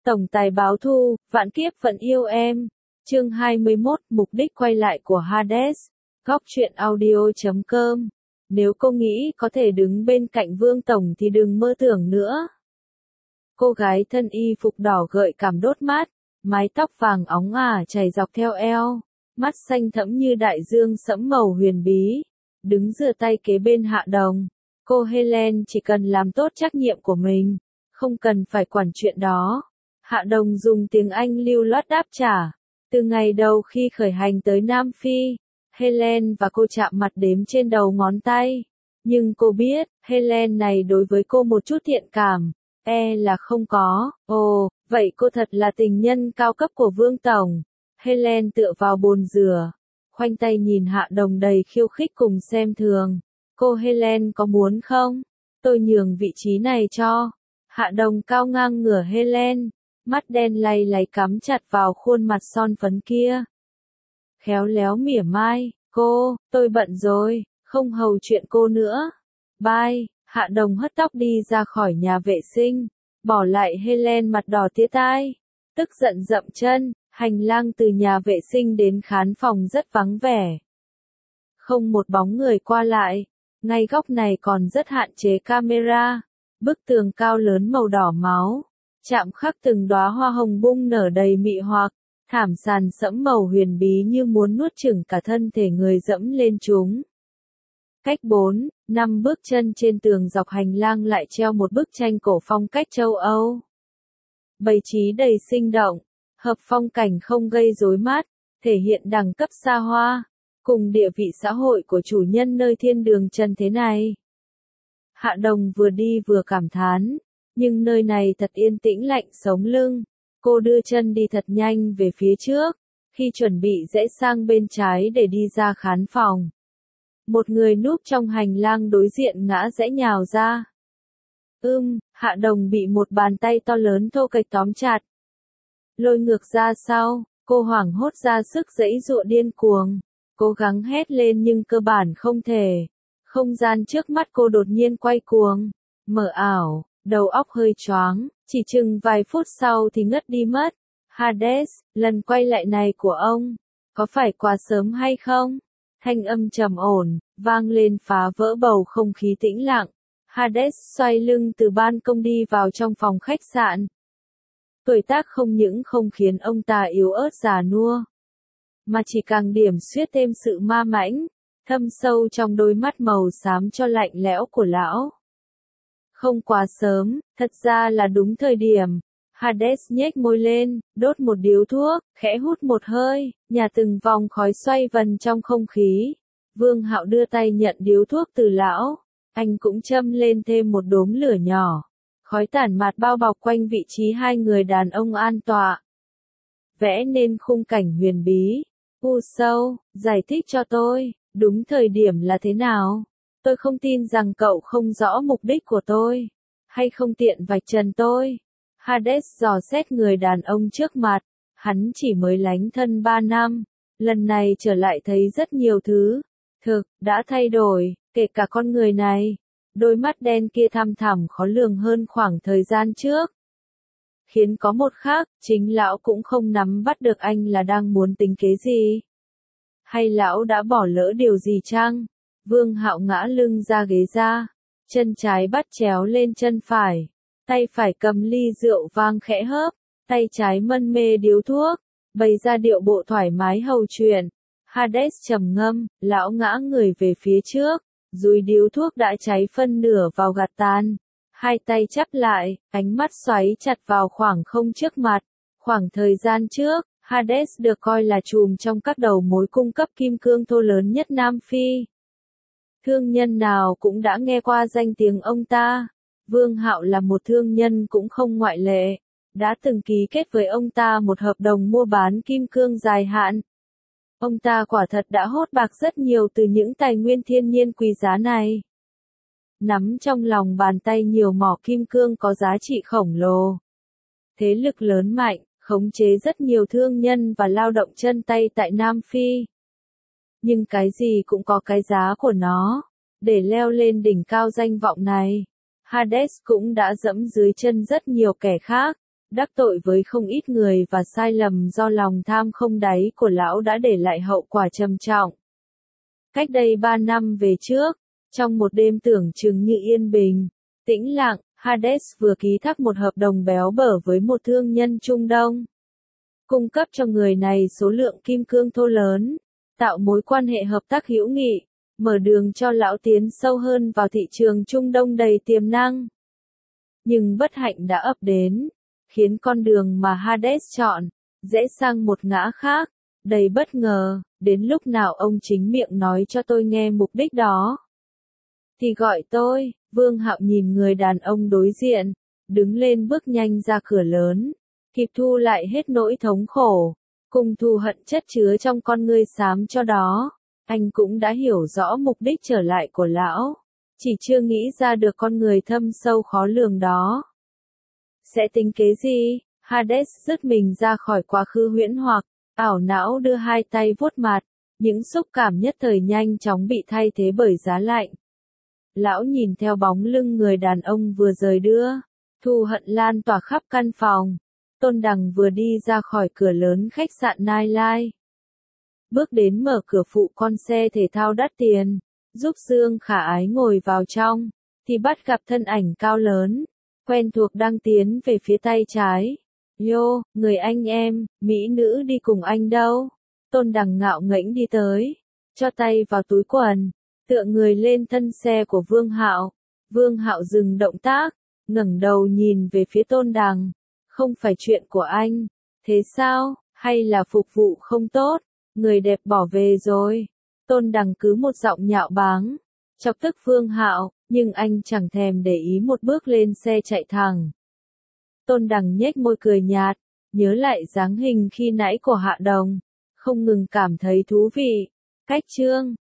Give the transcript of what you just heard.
Tổng tài báo thù, vạn kiếp vẫn yêu em. Chương 21, mục đích quay lại của Hades. Góc truyện audio.com. Nếu cô nghĩ có thể đứng bên cạnh Vương Tổng thì đừng mơ tưởng nữa. Cô gái thân y phục đỏ gợi cảm đốt mát, mái tóc vàng óng ả chảy dọc theo eo, mắt xanh thẫm như đại dương sẫm màu huyền bí, đứng dựa tay kế bên Hạ Đồng. Cô Helen chỉ cần làm tốt trách nhiệm của mình, không cần phải quản chuyện đó. Hạ Đồng dùng tiếng Anh lưu loát đáp trả. Từ ngày đầu khi khởi hành tới Nam Phi, Helen và cô chạm mặt đếm trên đầu ngón tay. Nhưng cô biết, Helen này đối với cô một chút thiện cảm, là không có. Ồ, vậy cô thật là tình nhân cao cấp của Vương Tổng. Helen tựa vào bồn rửa, khoanh tay nhìn Hạ Đồng đầy khiêu khích cùng xem thường. Cô Helen có muốn không? Tôi nhường vị trí này cho. Hạ Đồng cao ngang ngửa Helen, mắt đen lay láy cắm chặt vào khuôn mặt son phấn kia. Khéo léo mỉa mai, tôi bận rồi, không hầu chuyện cô nữa. Bye. Hạ Đồng hất tóc đi ra khỏi nhà vệ sinh, bỏ lại Helen mặt đỏ tía tai, tức giận dậm chân. Hành lang từ nhà vệ sinh đến khán phòng rất vắng vẻ. Không một bóng người qua lại, ngay góc này còn rất hạn chế camera. Bức tường cao lớn màu đỏ máu, chạm khắc từng đóa hoa hồng bung nở đầy mị hoặc, thảm sàn sẫm màu huyền bí như muốn nuốt chửng cả thân thể người dẫm lên chúng. Cách 4-5 bước chân trên tường dọc hành lang lại treo một bức tranh cổ phong cách châu Âu. Bày trí đầy sinh động, hợp phong cảnh không gây rối mắt, thể hiện đẳng cấp xa hoa, cùng địa vị xã hội của chủ nhân nơi thiên đường trần thế này. Hạ Đồng vừa đi vừa cảm thán, nhưng nơi này thật yên tĩnh lạnh sống lưng. Cô đưa chân đi thật nhanh về phía trước, khi chuẩn bị rẽ sang bên trái để đi ra khán phòng. Một người núp trong hành lang đối diện ngã rẽ nhào ra. Hạ Đồng bị một bàn tay to lớn thô kệch tóm chặt. Lôi ngược ra sau, cô hoảng hốt ra sức giãy giụa điên cuồng, cố gắng hét lên nhưng cơ bản không thể. Không gian trước mắt cô đột nhiên quay cuồng, mờ ảo, đầu óc hơi choáng, chỉ chừng vài phút sau thì ngất đi mất. Hades, lần quay lại này của ông, có phải quá sớm hay không? Thanh âm trầm ổn, vang lên phá vỡ bầu không khí tĩnh lặng. Hades xoay lưng từ ban công đi vào trong phòng khách sạn. Tuổi tác không những không khiến ông ta yếu ớt già nua, mà chỉ càng điểm xuyết thêm sự ma mãnh, thâm sâu trong đôi mắt màu xám cho lạnh lẽo của lão. Không quá sớm, thật ra là đúng thời điểm. Hades nhếch môi lên, đốt một điếu thuốc, khẽ hút một hơi, nhả từng vòng khói xoay vần trong không khí. Vương Hạo đưa tay nhận điếu thuốc từ lão, anh cũng châm lên thêm một đốm lửa nhỏ. Khói tản mạt bao bọc quanh vị trí hai người đàn ông an tọa, vẽ nên khung cảnh huyền bí. Sâu, giải thích cho tôi, đúng thời điểm là thế nào? Tôi không tin rằng cậu không rõ mục đích của tôi, hay không tiện vạch trần tôi. Hades dò xét người đàn ông trước mặt, hắn chỉ mới lánh thân 3 năm, lần này trở lại thấy rất nhiều thứ, đã thay đổi, kể cả con người này. Đôi mắt đen kia thăm thẳm khó lường hơn khoảng thời gian trước. Khiến có một khác, chính lão cũng không nắm bắt được anh là đang muốn tính kế gì. Hay lão đã bỏ lỡ điều gì chăng? Vương Hạo ngã lưng ra ghế ra, chân trái bắt chéo lên chân phải, tay phải cầm ly rượu vang khẽ hớp, tay trái mân mê điếu thuốc, bày ra điệu bộ thoải mái hầu chuyện. Hades trầm ngâm, lão ngã người về phía trước, dùi điếu thuốc đã cháy phân nửa vào gạt tàn, hai tay chắp lại, ánh mắt xoáy chặt vào khoảng không trước mặt. Khoảng thời gian trước, Hades được coi là trùm trong các đầu mối cung cấp kim cương thô lớn nhất Nam Phi. Thương nhân nào cũng đã nghe qua danh tiếng ông ta. Vương Hạo là một thương nhân cũng không ngoại lệ, đã từng ký kết với ông ta một hợp đồng mua bán kim cương dài hạn. Ông ta quả thật đã hốt bạc rất nhiều từ những tài nguyên thiên nhiên quý giá này. Nắm trong lòng bàn tay nhiều mỏ kim cương có giá trị khổng lồ. Thế lực lớn mạnh, khống chế rất nhiều thương nhân và lao động chân tay tại Nam Phi. Nhưng cái gì cũng có cái giá của nó. Để leo lên đỉnh cao danh vọng này, Hades cũng đã dẫm dưới chân rất nhiều kẻ khác. đắc tội với không ít người và sai lầm do lòng tham không đáy của lão đã để lại hậu quả trầm trọng. Cách đây 3 năm về trước, trong một đêm tưởng chừng như yên bình, tĩnh lặng, Hades vừa ký thác một hợp đồng béo bở với một thương nhân Trung Đông. Cung cấp cho người này số lượng kim cương thô lớn, tạo mối quan hệ hợp tác hữu nghị, mở đường cho lão tiến sâu hơn vào thị trường Trung Đông đầy tiềm năng. Nhưng bất hạnh đã ập đến, khiến con đường mà Hades chọn, rẽ sang một ngã khác, đầy bất ngờ, đến lúc nào ông chính miệng nói cho tôi nghe mục đích đó. Thì gọi tôi, Vương Hạo nhìn người đàn ông đối diện, đứng lên bước nhanh ra cửa lớn, kịp thu lại hết nỗi thống khổ, cùng thù hận chất chứa trong con ngươi xám cho đó. Anh cũng đã hiểu rõ mục đích trở lại của lão, chỉ chưa nghĩ ra được con người thâm sâu khó lường đó. Sẽ tính kế gì? Hades dứt mình ra khỏi quá khứ huyễn hoặc, ảo não đưa hai tay vuốt mặt, những xúc cảm nhất thời nhanh chóng bị thay thế bởi giá lạnh. Lão nhìn theo bóng lưng người đàn ông vừa rời đưa, thù hận lan tỏa khắp căn phòng. Tôn Đằng vừa đi ra khỏi cửa lớn khách sạn Nightlife, bước đến mở cửa phụ con xe thể thao đắt tiền, giúp Dương Khả Ái ngồi vào trong, thì bắt gặp thân ảnh cao lớn, quen thuộc đang tiến về phía tay trái. Yo, người anh em, mỹ nữ đi cùng anh đâu? Tôn Đằng ngạo nghễ đi tới, cho tay vào túi quần, tựa người lên thân xe của Vương Hạo. Vương Hạo dừng động tác, ngẩng đầu nhìn về phía Tôn Đằng. Không phải chuyện của anh, thế sao, hay là phục vụ không tốt, người đẹp bỏ về rồi. Tôn Đằng cứ một giọng nhạo báng, chọc tức Vương Hạo, nhưng anh chẳng thèm để ý một bước lên xe chạy thẳng. Tôn Đằng nhếch môi cười nhạt, nhớ lại dáng hình khi nãy của Hạ Đồng, không ngừng cảm thấy thú vị. Cách chương